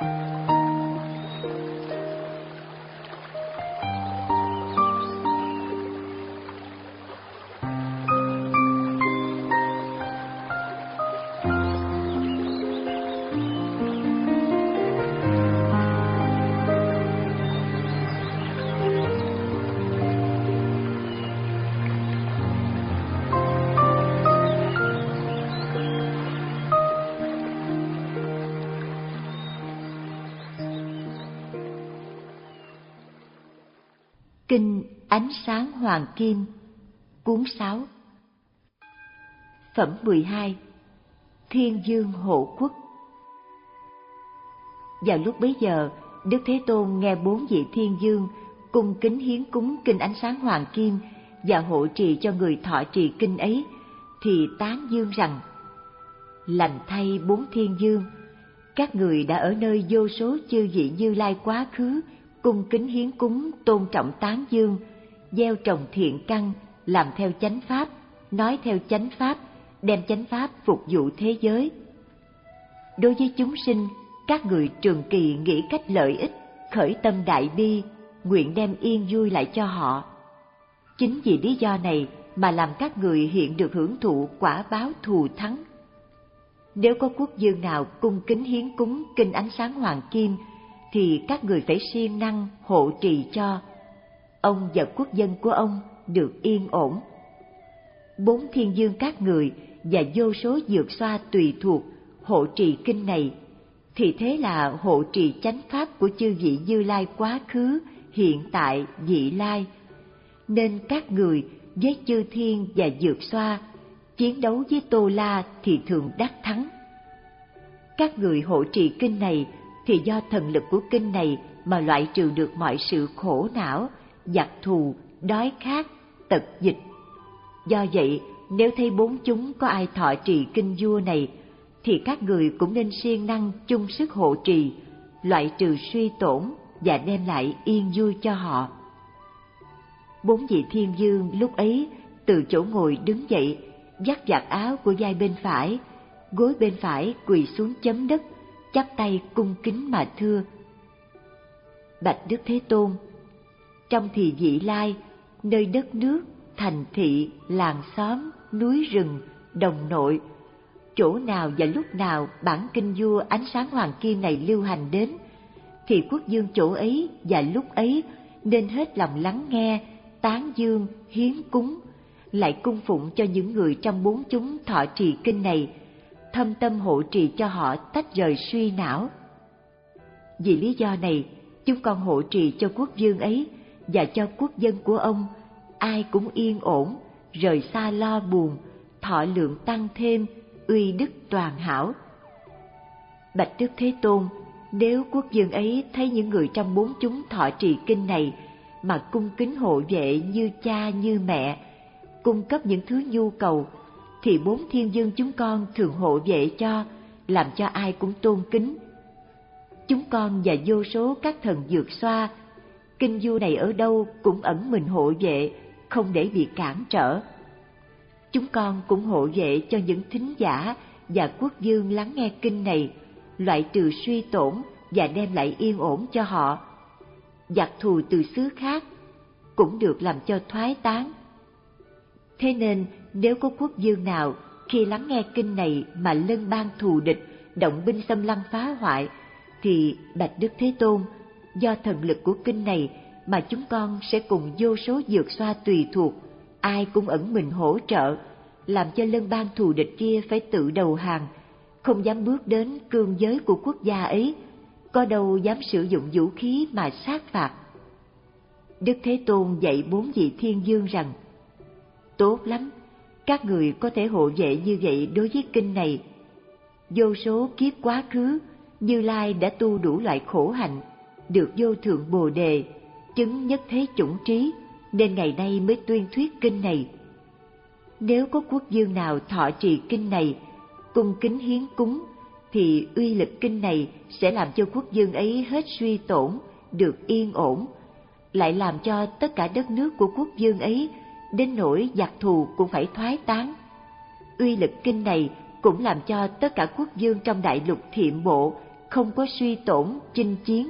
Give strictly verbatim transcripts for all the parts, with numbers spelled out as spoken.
Kinh Ánh Sáng Hoàng Kim, cuốn sáu. Phẩm mười hai. Thiên Dương Hộ Quốc. Vào lúc bấy giờ, Đức Thế Tôn nghe bốn vị thiên dương cung kính hiến cúng Kinh Ánh Sáng Hoàng Kim và hộ trì cho người thọ trì kinh ấy, thì tán dương rằng: lành thay bốn thiên dương, các người đã ở nơi vô số chư vị Như Lai quá khứ cung kính hiến cúng, tôn trọng tán dương, gieo trồng thiện căn, làm theo chánh pháp, nói theo chánh pháp, đem chánh pháp phục vụ thế giới. Đối với chúng sinh, các người trường kỳ nghĩ cách lợi ích, khởi tâm đại bi, nguyện đem yên vui lại cho họ. Chính vì lý do này mà làm các người hiện được hưởng thụ quả báo thù thắng. Nếu có quốc vương nào cung kính hiến cúng Kinh Ánh Sáng Hoàng Kim, thì các người phải siêng năng hộ trì cho. Ông và quốc dân của ông được yên ổn. Bốn thiên dương các người và vô số dược xoa tùy thuộc hộ trì kinh này, thì thế là hộ trì chánh pháp của chư vị Như Lai quá khứ, hiện tại, vị lai. Nên các người với chư thiên và dược xoa chiến đấu với Tô La thì thường đắc thắng. Các người hộ trì kinh này thì do thần lực của kinh này mà loại trừ được mọi sự khổ não, giặc thù, đói khát, tật dịch. Do vậy, nếu thấy bốn chúng có ai thọ trì kinh vua này, thì các người cũng nên siêng năng chung sức hộ trì, loại trừ suy tổn và đem lại yên vui cho họ. Bốn vị thiên dương lúc ấy từ chỗ ngồi đứng dậy, vắt vạt áo của vai bên phải, gối bên phải quỳ xuống chấm đất, chắp tay cung kính mà thưa: bạch Đức Thế Tôn, trong thì vị lai, nơi đất nước, thành thị, làng xóm, núi rừng, đồng nội, chỗ nào và lúc nào bản kinh vua Ánh Sáng Hoàng Kim này lưu hành đến, thì quốc vương chỗ ấy và lúc ấy nên hết lòng lắng nghe, tán dương, hiến cúng, lại cung phụng cho những người trong bốn chúng thọ trì kinh này, thâm tâm hộ trì cho họ tách rời suy não. Vì lý do này, chúng con hộ trì cho quốc vương ấy và cho quốc dân của ông, ai cũng yên ổn, rời xa lo buồn, thọ lượng tăng thêm, uy đức toàn hảo. Bạch Đức Thế Tôn, nếu quốc vương ấy thấy những người trong bốn chúng thọ trì kinh này mà cung kính hộ vệ như cha như mẹ, cung cấp những thứ nhu cầu, thì bốn thiên dương chúng con thường hộ vệ cho, làm cho ai cũng tôn kính. Chúng con và vô số các thần dược xoa, kinh vua này ở đâu cũng ẩn mình hộ vệ, không để bị cản trở. Chúng con cũng hộ vệ cho những thính giả và quốc vương lắng nghe kinh này, loại trừ suy tổn và đem lại yên ổn cho họ. Giặc thù từ xứ khác cũng được làm cho thoái tán. Thế nên nếu có quốc vương nào khi lắng nghe kinh này mà lân bang thù địch, động binh xâm lăng phá hoại, thì bạch Đức Thế Tôn, do thần lực của kinh này mà chúng con sẽ cùng vô số dược xoa tùy thuộc, ai cũng ẩn mình hỗ trợ, làm cho lân bang thù địch kia phải tự đầu hàng, không dám bước đến cương giới của quốc gia ấy, có đâu dám sử dụng vũ khí mà sát phạt. Đức Thế Tôn dạy bốn vị thiên dương rằng: tốt lắm, các người có thể hộ vệ như vậy đối với kinh này. Vô số kiếp quá khứ, Như Lai đã tu đủ loại khổ hạnh, được vô thượng bồ đề, chứng nhất thế chủng trí, nên ngày nay mới tuyên thuyết kinh này. Nếu có quốc vương nào thọ trì kinh này, cung kính hiến cúng, thì uy lực kinh này sẽ làm cho quốc vương ấy hết suy tổn, được yên ổn, lại làm cho tất cả đất nước của quốc vương ấy đến nỗi giặc thù cũng phải thoái tán. Uy lực kinh này cũng làm cho tất cả quốc vương trong đại lục Thiệm Bộ không có suy tổn chinh chiến.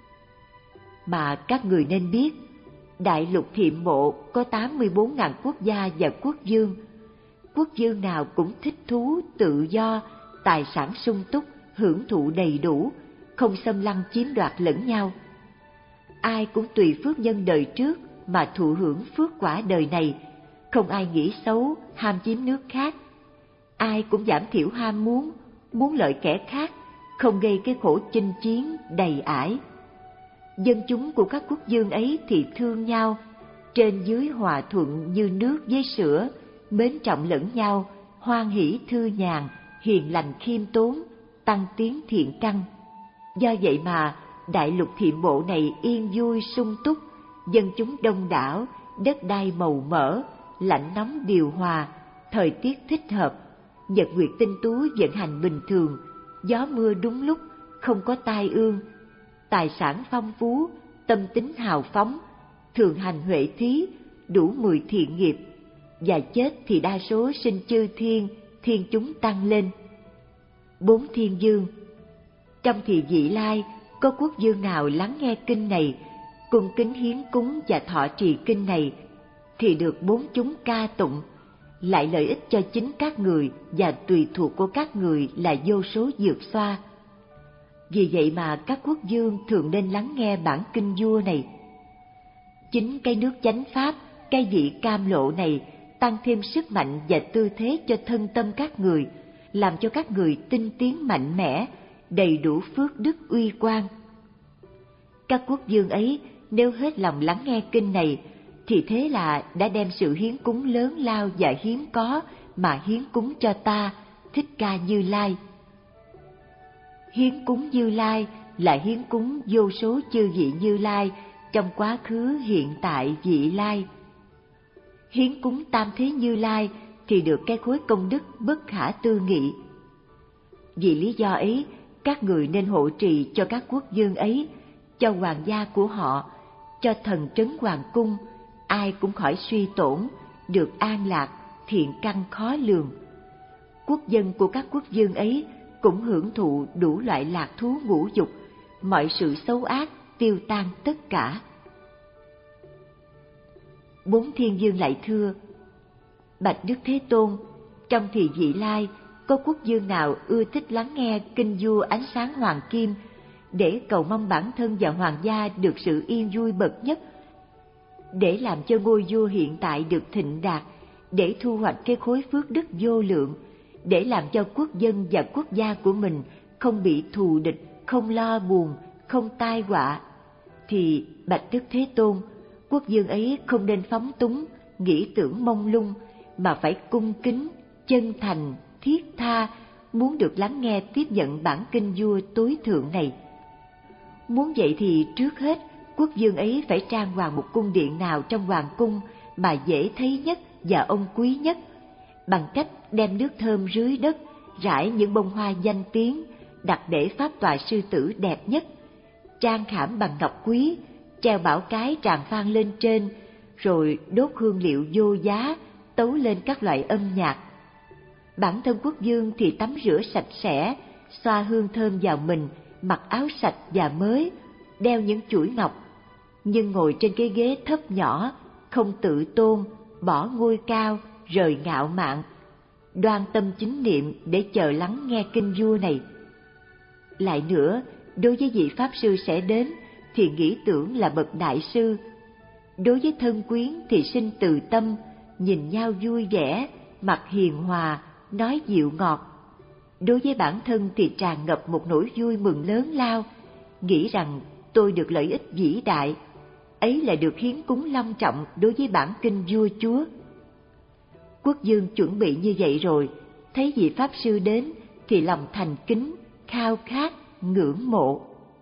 Mà các người nên biết, đại lục Thiệm Mộ có tám mươi bốn nghìn quốc gia và quốc vương. Quốc vương nào cũng thích thú, tự do, tài sản sung túc, hưởng thụ đầy đủ, không xâm lăng chiếm đoạt lẫn nhau. Ai cũng tùy phước nhân đời trước mà thụ hưởng phước quả đời này, không ai nghĩ xấu, ham chiếm nước khác. Ai cũng giảm thiểu ham muốn, muốn lợi kẻ khác, không gây cái khổ chinh chiến đầy ải. Dân chúng của các quốc vương ấy thì thương nhau, trên dưới hòa thuận như nước với sữa, mến trọng lẫn nhau, hoan hỷ thư nhàn, hiền lành khiêm tốn, tăng tiến thiện căn. Do vậy mà đại lục Thiệm Mộ này yên vui sung túc, dân chúng đông đảo, đất đai màu mỡ, lạnh nóng điều hòa, thời tiết thích hợp, nhật nguyệt tinh tú vận hành bình thường, gió mưa đúng lúc, không có tai ương, tài sản phong phú, tâm tính hào phóng, thường hành huệ thí, đủ mười thiện nghiệp, và chết thì đa số sinh chư thiên, thiên chúng tăng lên. Bốn thiên vương. Trong thì vị lai, có quốc vương nào lắng nghe kinh này, cung kính hiến cúng và thọ trì kinh này, thì được bốn chúng ca tụng, lại lợi ích cho chính các người và tùy thuộc của các người là vô số dược xoa. Vì vậy mà các quốc vương thường nên lắng nghe bản kinh vua này. Chính cái nước chánh pháp, cái vị cam lộ này tăng thêm sức mạnh và tư thế cho thân tâm các người, làm cho các người tinh tiến mạnh mẽ, đầy đủ phước đức uy quan. Các quốc vương ấy nếu hết lòng lắng nghe kinh này, thì thế là đã đem sự hiến cúng lớn lao và hiếm có mà hiến cúng cho ta, Thích Ca Như Lai. Hiến cúng Như Lai là hiến cúng vô số chư vị Như Lai trong quá khứ, hiện tại, vị lai. Hiến cúng tam thế Như Lai thì được cái khối công đức bất khả tư nghị. Vì lý do ấy, các người nên hộ trì cho các quốc vương ấy, cho hoàng gia của họ, cho thần trấn hoàng cung, ai cũng khỏi suy tổn, được an lạc, thiện căn khó lường. Quốc dân của các quốc vương ấy cũng hưởng thụ đủ loại lạc thú ngũ dục, mọi sự xấu ác tiêu tan tất cả. Bốn thiên vương lại thưa: Bạch Đức Thế Tôn, trong thì vị lai có quốc vương nào ưa thích lắng nghe kinh vua ánh sáng hoàng kim để cầu mong bản thân và hoàng gia được sự yên vui bậc nhất, để làm cho ngôi vua hiện tại được thịnh đạt, để thu hoạch cái khối phước đức vô lượng, để làm cho quốc dân và quốc gia của mình không bị thù địch, không lo buồn, không tai họa, thì Bạch Đức Thế Tôn, quốc vương ấy không nên phóng túng, nghĩ tưởng mông lung, mà phải cung kính, chân thành, thiết tha, muốn được lắng nghe tiếp nhận bản kinh vua tối thượng này. Muốn vậy thì trước hết, quốc vương ấy phải trang hoàng một cung điện nào trong hoàng cung mà dễ thấy nhất và ông quý nhất, bằng cách đem nước thơm rưới đất, rải những bông hoa danh tiếng, đặt để pháp tọa sư tử đẹp nhất, trang khảm bằng ngọc quý, treo bảo cái tràng phan lên trên, rồi đốt hương liệu vô giá, tấu lên các loại âm nhạc. Bản thân quốc vương thì tắm rửa sạch sẽ, xoa hương thơm vào mình, mặc áo sạch và mới, đeo những chuỗi ngọc, nhưng ngồi trên cái ghế thấp nhỏ, không tự tôn, bỏ ngôi cao, rời ngạo mạn, đoan tâm chính niệm để chờ lắng nghe kinh vua này. Lại nữa, đối với vị pháp sư sẽ đến thì nghĩ tưởng là bậc đại sư, đối với thân quyến thì sinh từ tâm, nhìn nhau vui vẻ, mặt hiền hòa, nói dịu ngọt. Đối với bản thân thì tràn ngập một nỗi vui mừng lớn lao, nghĩ rằng tôi được lợi ích vĩ đại, ấy là được hiến cúng long trọng đối với bản kinh vua chúa. Quốc vương chuẩn bị như vậy rồi, thấy vị pháp sư đến thì lòng thành kính, khao khát, ngưỡng mộ.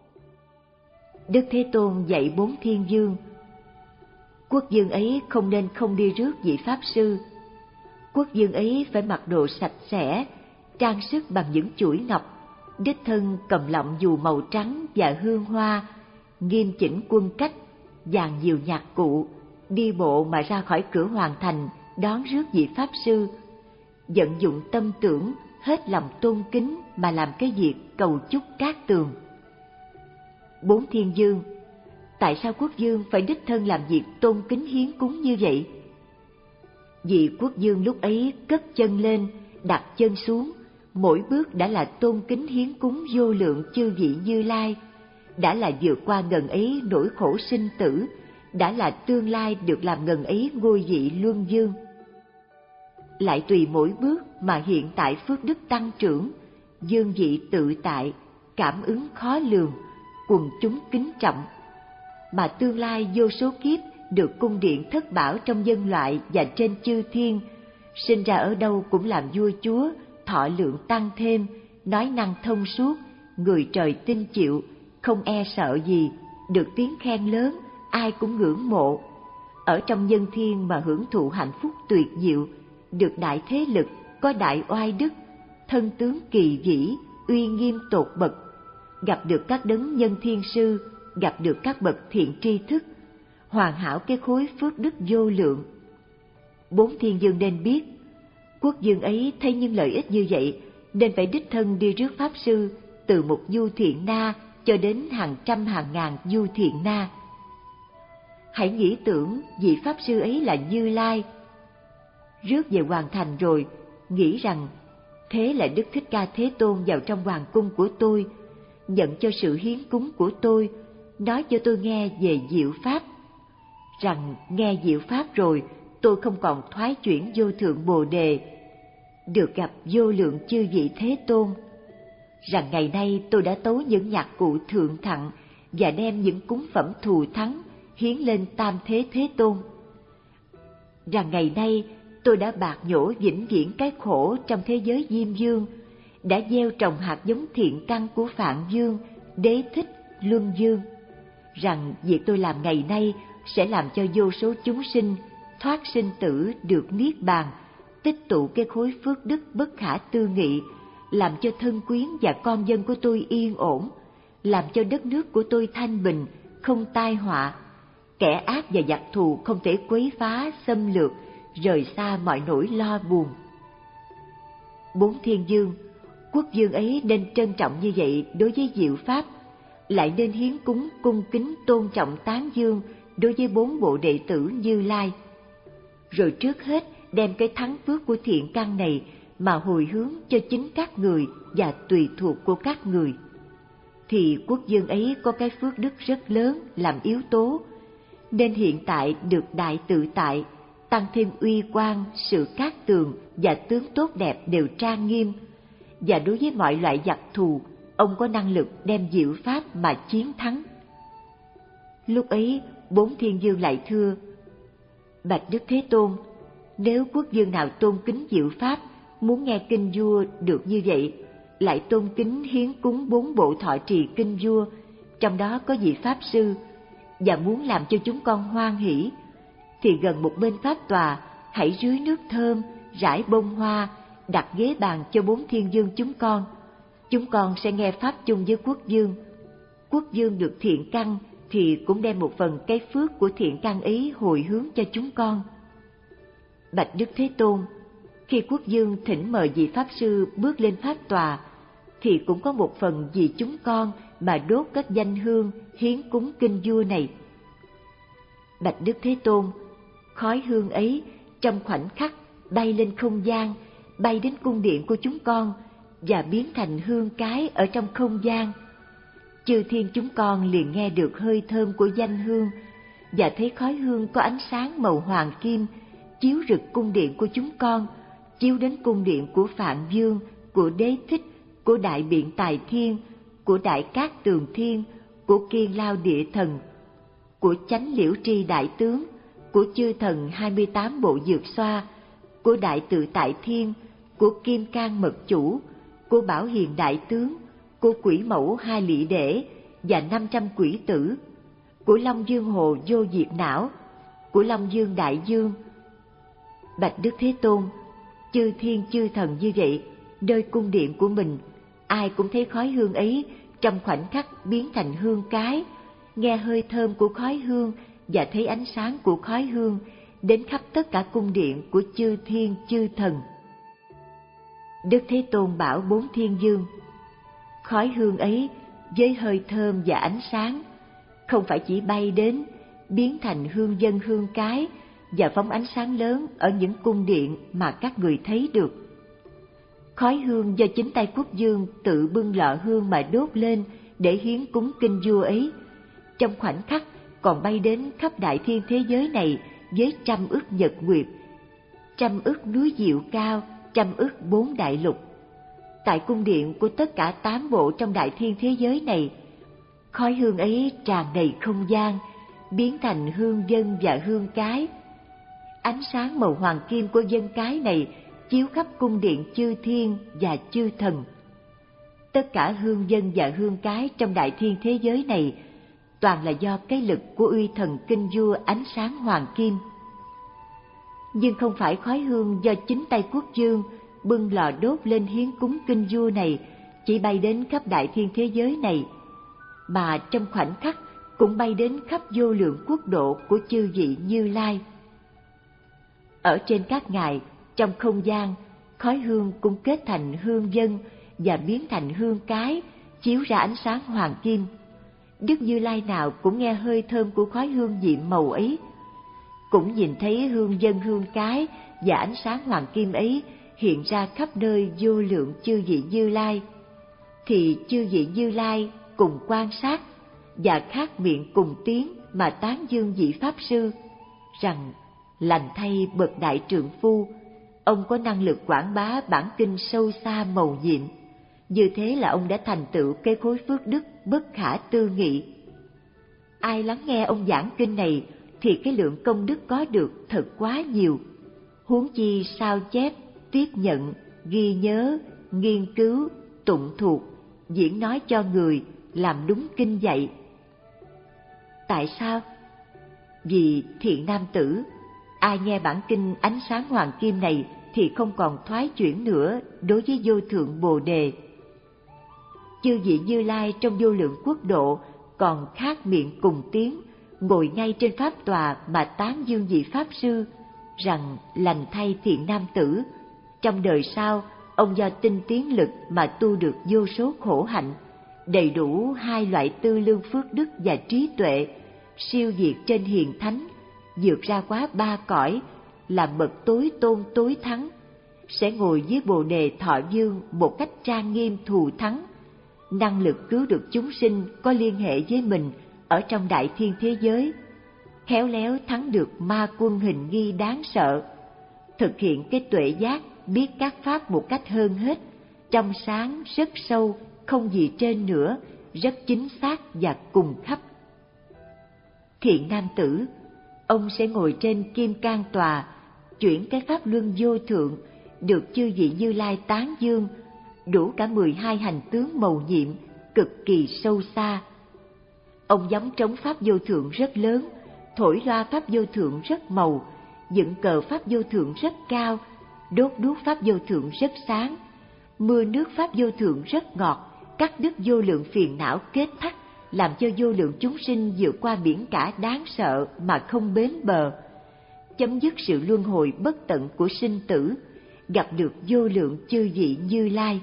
Đức Thế Tôn dạy bốn thiên vương: Quốc vương ấy không nên không đi rước vị pháp sư. Quốc vương ấy phải mặc đồ sạch sẽ, trang sức bằng những chuỗi ngọc, đích thân cầm lọng dù màu trắng và hương hoa, nghiêm chỉnh quân cách, dàn nhiều nhạc cụ, đi bộ mà ra khỏi cửa hoàng thành đón rước vị pháp sư, vận dụng tâm tưởng, hết lòng tôn kính mà làm cái việc cầu chúc cát tường. Bốn thiên dương, tại sao quốc vương phải đích thân làm việc tôn kính hiến cúng như vậy? Vị quốc vương lúc ấy cất chân lên, đặt chân xuống, mỗi bước đã là tôn kính hiến cúng vô lượng chư vị Như Lai, đã là vượt qua ngần ấy nỗi khổ sinh tử, đã là tương lai được làm ngần ấy ngôi vị luân vương. Lại tùy mỗi bước mà hiện tại phước đức tăng trưởng, dương vị tự tại, cảm ứng khó lường, quần chúng kính trọng, mà tương lai vô số kiếp được cung điện thất bảo trong dân loại và trên chư thiên, sinh ra ở đâu cũng làm vua chúa, thọ lượng tăng thêm, nói năng thông suốt, người trời tin chịu, không e sợ gì, được tiếng khen lớn, ai cũng ngưỡng mộ. Ở trong nhân thiên mà hưởng thụ hạnh phúc tuyệt diệu, được đại thế lực, có đại oai đức, thân tướng kỳ vĩ, uy nghiêm tột bậc, gặp được các đấng nhân thiên sư, gặp được các bậc thiện tri thức, hoàn hảo cái khối phước đức vô lượng. Bốn thiên dương nên biết, quốc vương ấy thấy những lợi ích như vậy, nên phải đích thân đi rước pháp sư, từ một du thiện na cho đến hàng trăm hàng ngàn du thiện na. Hãy nghĩ tưởng vị pháp sư ấy là Như Lai. Rước về hoàn thành rồi, nghĩ rằng thế là Đức Thích Ca Thế Tôn vào trong hoàng cung của tôi, nhận cho sự hiến cúng của tôi, nói cho tôi nghe về diệu pháp, rằng nghe diệu pháp rồi tôi không còn thoái chuyển vô thượng bồ đề, được gặp vô lượng chư vị Thế Tôn, rằng ngày nay tôi đã tấu những nhạc cụ thượng thặng và đem những cúng phẩm thù thắng hiến lên Tam Thế Thế Tôn, rằng ngày nay tôi đã bạc nhổ vĩnh viễn cái khổ trong thế giới Diêm Vương, đã gieo trồng hạt giống thiện căn của Phạn Vương, Đế Thích, Luân Vương, rằng việc tôi làm ngày nay sẽ làm cho vô số chúng sinh thoát sinh tử được niết bàn, tích tụ cái khối phước đức bất khả tư nghị, làm cho thân quyến và con dân của tôi yên ổn, làm cho đất nước của tôi thanh bình, không tai họa, kẻ ác và giặc thù không thể quấy phá, xâm lược, rời xa mọi nỗi lo buồn. Bốn thiên dương, quốc vương ấy nên trân trọng như vậy đối với diệu pháp, lại nên hiến cúng cung kính tôn trọng tán dương đối với bốn bộ đệ tử Như Lai. Rồi trước hết đem cái thắng phước của thiện căn này mà hồi hướng cho chính các người và tùy thuộc của các người, thì quốc vương ấy có cái phước đức rất lớn làm yếu tố, nên hiện tại được đại tự tại, tăng thêm uy quan, sự cát tường và tướng tốt đẹp đều trang nghiêm, và đối với mọi loại giặc thù, ông có năng lực đem diệu pháp mà chiến thắng. Lúc ấy, bốn thiên dương lại thưa: Bạch Đức Thế Tôn, nếu quốc vương nào tôn kính diệu pháp, muốn nghe kinh vua được như vậy, lại tôn kính hiến cúng bốn bộ thọ trì kinh vua, trong đó có vị pháp sư, và muốn làm cho chúng con hoan hỷ, thì gần một bên pháp tòa hãy rưới nước thơm, rải bông hoa, đặt ghế bàn cho bốn thiên dương chúng con. Chúng con sẽ nghe pháp chung với quốc vương. Quốc vương được thiện căn thì cũng đem một phần cái phước của thiện căn ấy hồi hướng cho chúng con. Bạch Đức Thế Tôn, khi quốc vương thỉnh mời vị pháp sư bước lên pháp tòa, thì cũng có một phần vì chúng con mà đốt các danh hương hiến cúng kinh vua này. Bạch Đức Thế Tôn, khói hương ấy trong khoảnh khắc bay lên không gian, bay đến cung điện của chúng con và biến thành hương cái ở trong không gian. Chư thiên chúng con liền nghe được hơi thơm của danh hương và thấy khói hương có ánh sáng màu hoàng kim chiếu rực cung điện của chúng con, chiếu đến cung điện của Phạn Vương, của Đế Thích, của Đại Biện Tài Thiên, của Đại Cát Tường Thiên, của Kiên Lao Địa Thần, của Chánh Liễu Tri Đại Tướng, của chư thần hai mươi tám bộ dược xoa, của Đại Tự Tại Thiên, của Kim Cang Mật Chủ, của Bảo Hiền Đại Tướng, của Quỷ Mẫu Hai Lị Đễ và năm trăm quỷ tử, của Long Dương Hồ Vô Diệt Não, của Long Dương Đại Dương. Bạch Đức Thế Tôn, chư thiên chư thần như vậy, nơi cung điện của mình, ai cũng thấy khói hương ấy trong khoảnh khắc biến thành hương cái, nghe hơi thơm của khói hương và thấy ánh sáng của khói hương đến khắp tất cả cung điện của chư thiên chư thần. Đức Thế Tôn bảo bốn thiên dương, khói hương ấy với hơi thơm và ánh sáng không phải chỉ bay đến, biến thành hương dân hương cái và phóng ánh sáng lớn ở những cung điện mà các người thấy được. Khói hương do chính tay quốc vương tự bưng lọ hương mà đốt lên để hiến cúng kinh vua ấy, trong khoảnh khắc còn bay đến khắp đại thiên thế giới này với trăm ức nhật nguyệt, trăm ức núi diệu cao, trăm ức bốn đại lục. Tại cung điện của tất cả tám bộ trong đại thiên thế giới này, khói hương ấy tràn đầy không gian, biến thành hương dân và hương cái. Ánh sáng màu hoàng kim của dân cái này chiếu khắp cung điện chư thiên và chư thần. Tất cả hương dân và hương cái trong đại thiên thế giới này toàn là do cái lực của uy thần kinh vua ánh sáng hoàng kim. Nhưng không phải khói hương do chính tay quốc vương bưng lò đốt lên hiến cúng kinh vua này chỉ bay đến khắp đại thiên thế giới này, mà trong khoảnh khắc cũng bay đến khắp vô lượng quốc độ của chư vị Như Lai. Ở trên các ngài, trong không gian, khói hương cũng kết thành hương dân và biến thành hương cái, chiếu ra ánh sáng hoàng kim. Đức Như Lai nào cũng nghe hơi thơm của khói hương nhiệm màu ấy, cũng nhìn thấy hương dân hương cái và ánh sáng hoàng kim ấy hiện ra khắp nơi vô lượng chư vị Như Lai. Thì chư vị Như Lai cùng quan sát và khác miệng cùng tiếng mà tán dương vị Pháp Sư, rằng lành thay bậc đại trượng phu, ông có năng lực quảng bá bản kinh sâu xa mầu nhiệm. Như thế là ông đã thành tựu cái khối phước đức bất khả tư nghị. Ai lắng nghe ông giảng kinh này thì cái lượng công đức có được thật quá nhiều. Huống chi sao chép, tiếp nhận, ghi nhớ, nghiên cứu, tụng thuộc, diễn nói cho người, làm đúng kinh dạy. Tại sao? Vì thiện nam tử, ai nghe bản kinh ánh sáng hoàng kim này thì không còn thoái chuyển nữa đối với vô thượng Bồ Đề. Chư vị Như Lai trong vô lượng quốc độ còn khác miệng cùng tiếng, ngồi ngay trên pháp tòa mà tán dương vị Pháp Sư, rằng lành thay thiện nam tử, trong đời sau ông do tinh tiến lực mà tu được vô số khổ hạnh, đầy đủ hai loại tư lương phước đức và trí tuệ, siêu việt trên hiền thánh, vượt ra quá ba cõi, là bậc tối tôn tối thắng, sẽ ngồi dưới Bồ Đề Thọ Dương một cách trang nghiêm thù thắng, năng lực cứu được chúng sinh có liên hệ với mình ở trong đại thiên thế giới, khéo léo thắng được ma quân hình nghi đáng sợ, thực hiện cái tuệ giác, biết các pháp một cách hơn hết, trong sáng, rất sâu, không gì trên nữa, rất chính xác và cùng khắp. Thiện nam tử, ông sẽ ngồi trên kim cang tòa, chuyển cái pháp luân vô thượng, được chư vị Như Lai tán dương, đủ cả mười hai hành tướng mầu nhiệm, cực kỳ sâu xa. Ông gióng trống pháp vô thượng rất lớn, thổi loa pháp vô thượng rất màu, dựng cờ pháp vô thượng rất cao, đốt đuốc pháp vô thượng rất sáng, mưa nước pháp vô thượng rất ngọt, cắt đứt vô lượng phiền não kết thắt, làm cho vô lượng chúng sinh vượt qua biển cả đáng sợ mà không bến bờ, chấm dứt sự luân hồi bất tận của sinh tử, gặp được vô lượng chư vị Như Lai.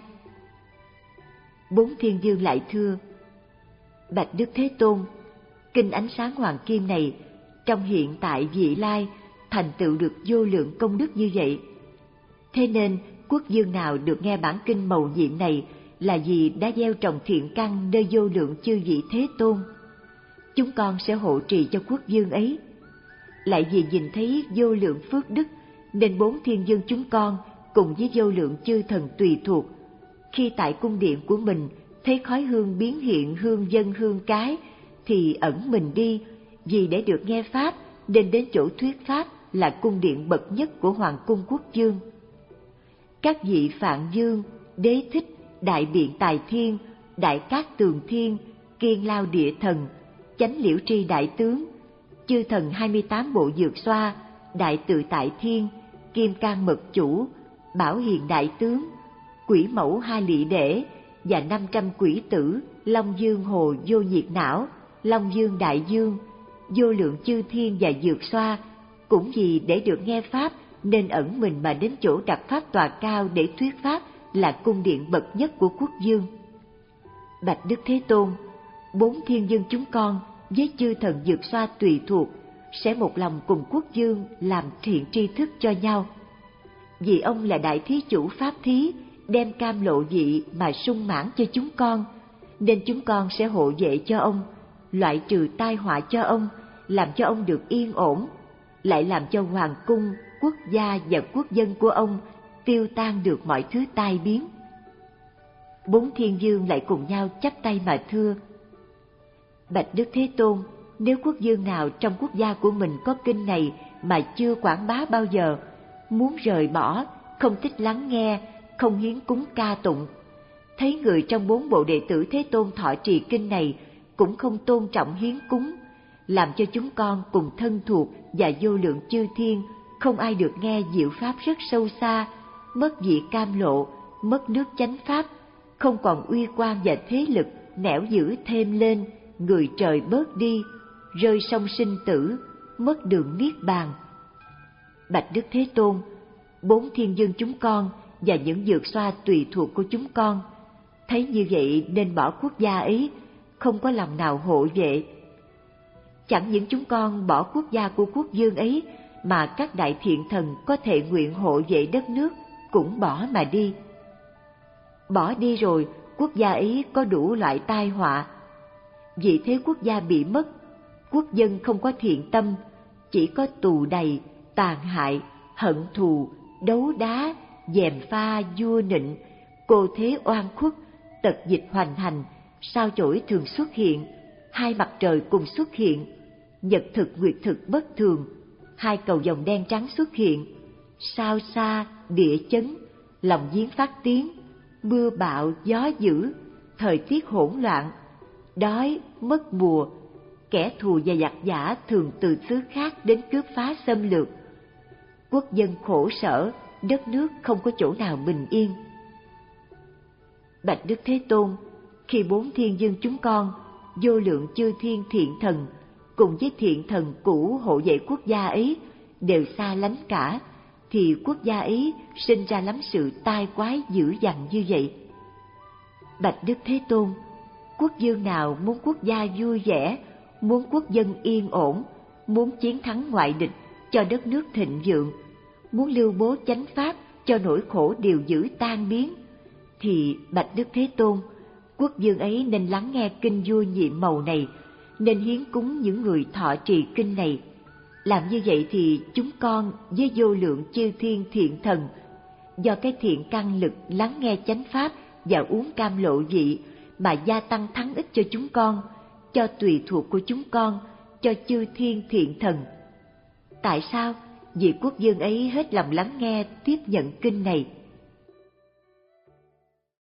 Bốn thiên dương lại thưa: Bạch Đức Thế Tôn, kinh ánh sáng hoàng kim này trong hiện tại vị lai thành tựu được vô lượng công đức như vậy. Thế nên quốc vương nào được nghe bản kinh mầu nhiệm này là vì đã gieo trồng thiện căn nơi vô lượng chư vị Thế Tôn. Chúng con sẽ hộ trì cho quốc vương ấy. Lại vì nhìn thấy vô lượng phước đức nên bốn thiên dương chúng con cùng với vô lượng chư thần tùy thuộc, khi tại cung điện của mình thấy khói hương biến hiện hương dân hương cái thì ẩn mình đi, vì để được nghe pháp nên đến chỗ thuyết pháp là cung điện bậc nhất của hoàng cung quốc vương. Các vị Phạn Dương, Đế Thích, Đại Biện Tài Thiên, Đại Cát Tường Thiên, Kiên Lao Địa Thần, Chánh Liễu Tri Đại Tướng, chư thần hai mươi tám bộ dược xoa, Đại Tự Tại Thiên, Kim Cang Mật Chủ, Bảo Hiền Đại Tướng, Quỷ Mẫu Hai Lị Đễ và năm trăm quỷ tử, Long Dương Hồ Vô Nhiệt Não, Long Dương Đại Dương, vô lượng chư thiên và dược xoa, cũng vì để được nghe pháp nên ẩn mình mà đến chỗ đặt pháp tòa cao để thuyết pháp là cung điện bậc nhất của quốc dương. Bạch Đức Thế Tôn, bốn thiên dương chúng con với chư thần Dược Xoa tùy thuộc sẽ một lòng cùng quốc dương làm thiện tri thức cho nhau. Vì ông là đại thí chủ pháp thí, đem cam lộ vị mà sung mãn cho chúng con, nên chúng con sẽ hộ vệ cho ông, loại trừ tai họa cho ông, làm cho ông được yên ổn, lại làm cho hoàng cung, quốc gia và quốc dân của ông tiêu tan được mọi thứ tai biến. Bốn thiên dương lại cùng nhau chắp tay mà thưa: Bạch Đức Thế Tôn, nếu quốc dương nào trong quốc gia của mình có kinh này mà chưa quảng bá bao giờ, muốn rời bỏ, không thích lắng nghe, không hiến cúng ca tụng, thấy người trong bốn bộ đệ tử Thế Tôn thọ trì kinh này cũng không tôn trọng hiến cúng, làm cho chúng con cùng thân thuộc và vô lượng chư thiên không ai được nghe diệu pháp rất sâu xa, mất vị cam lộ, mất nước chánh pháp, không còn uy quan và thế lực nẻo giữ thêm lên, người trời bớt đi, rơi sông sinh tử, mất đường niết bàn. Bạch Đức Thế Tôn, bốn thiên dương chúng con và những Dược Xoa tùy thuộc của chúng con thấy như vậy nên bỏ quốc gia ấy, không có lòng nào hộ vệ. Chẳng những chúng con bỏ quốc gia của quốc dương ấy, mà các đại thiện thần có thể nguyện hộ vệ đất nước cũng bỏ mà đi. Bỏ đi rồi, quốc gia ấy có đủ loại tai họa. Vì thế quốc gia bị mất, quốc dân không có thiện tâm, chỉ có tù đầy, tàn hại, hận thù, đấu đá, gièm pha, vua nịnh, cô thế oan khuất, tật dịch hoành hành, sao chổi thường xuất hiện, hai mặt trời cùng xuất hiện, nhật thực nguyệt thực bất thường, hai cầu vồng đen trắng xuất hiện, sao xa, địa chấn, lòng giếng phát tiếng, mưa bão, gió dữ, thời tiết hỗn loạn, đói, mất mùa, kẻ thù và giặc giả thường từ xứ khác đến cướp phá xâm lược. Quốc dân khổ sở, đất nước không có chỗ nào bình yên. Bạch Đức Thế Tôn, khi bốn thiên dương chúng con, vô lượng chư thiên thiện thần, cùng với thiện thần cũ hộ vệ quốc gia ấy, đều xa lánh cả, thì quốc gia ấy sinh ra lắm sự tai quái dữ dằn như vậy. Bạch Đức Thế Tôn, quốc dương nào muốn quốc gia vui vẻ, muốn quốc dân yên ổn, muốn chiến thắng ngoại địch cho đất nước thịnh vượng, muốn lưu bố chánh pháp cho nỗi khổ điều dữ tan biến, thì Bạch Đức Thế Tôn, quốc dương ấy nên lắng nghe kinh vua nhiệm màu này, nên hiến cúng những người thọ trì kinh này. Làm như vậy thì chúng con với vô lượng chư thiên thiện thần, do cái thiện căn lực lắng nghe chánh pháp và uống cam lộ vị mà gia tăng thắng ích cho chúng con, cho tùy thuộc của chúng con, cho chư thiên thiện thần. Tại sao? Vì quốc dương ấy hết lòng lắng nghe tiếp nhận kinh này.